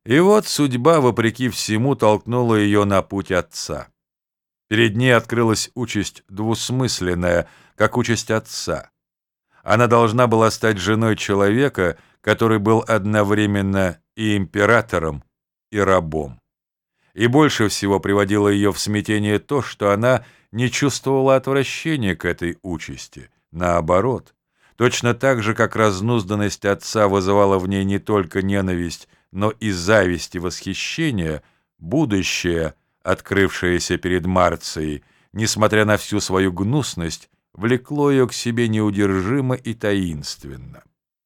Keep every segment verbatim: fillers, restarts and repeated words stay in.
И вот судьба, вопреки всему, толкнула ее на путь отца. Перед ней открылась участь двусмысленная, как участь отца. Она должна была стать женой человека, который был одновременно и императором, и рабом. И больше всего приводило ее в смятение то, что она не чувствовала отвращения к этой участи. Наоборот, точно так же, как разнузданность отца вызывала в ней не только ненависть, но и зависть и восхищение, будущее, открывшееся перед Марцией, несмотря на всю свою гнусность, влекло ее к себе неудержимо и таинственно.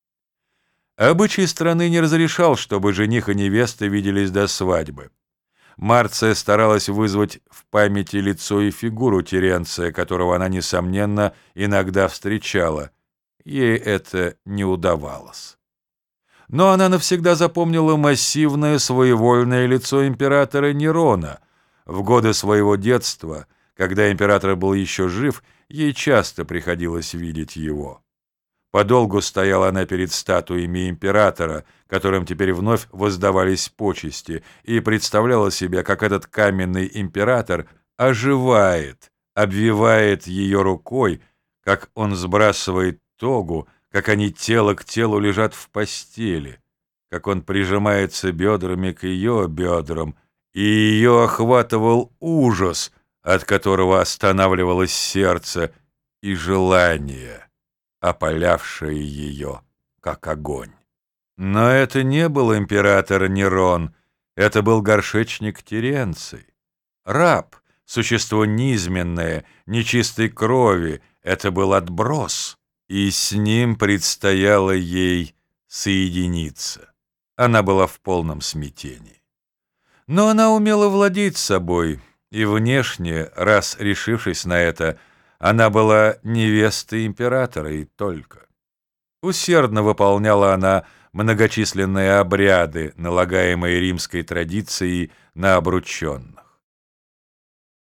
Обычай страны не разрешал, чтобы жених и невеста виделись до свадьбы. Марция старалась вызвать в памяти лицо и фигуру Теренция, которого она, несомненно, иногда встречала. Ей это не удавалось. Но она навсегда запомнила массивное своевольное лицо императора Нерона. В годы своего детства, когда император был еще жив, ей часто приходилось видеть его. Подолгу стояла она перед статуями императора, которым теперь вновь воздавались почести, и представляла себе, как этот каменный император оживает, обвивает ее рукой, как он сбрасывает тогу, как они тело к телу лежат в постели, как он прижимается бедрами к ее бедрам, и ее охватывал ужас, от которого останавливалось сердце, и желание, опалявшее ее, как огонь. Но это не был император Нерон, это был горшечник Теренций. Раб, существо низменное, нечистой крови, это был отброс, и с ним предстояло ей соединиться. Она была в полном смятении. Но она умела владеть собой, и внешне, раз решившись на это, она была невестой императора и только. Усердно выполняла она многочисленные обряды, налагаемые римской традицией на обрученных.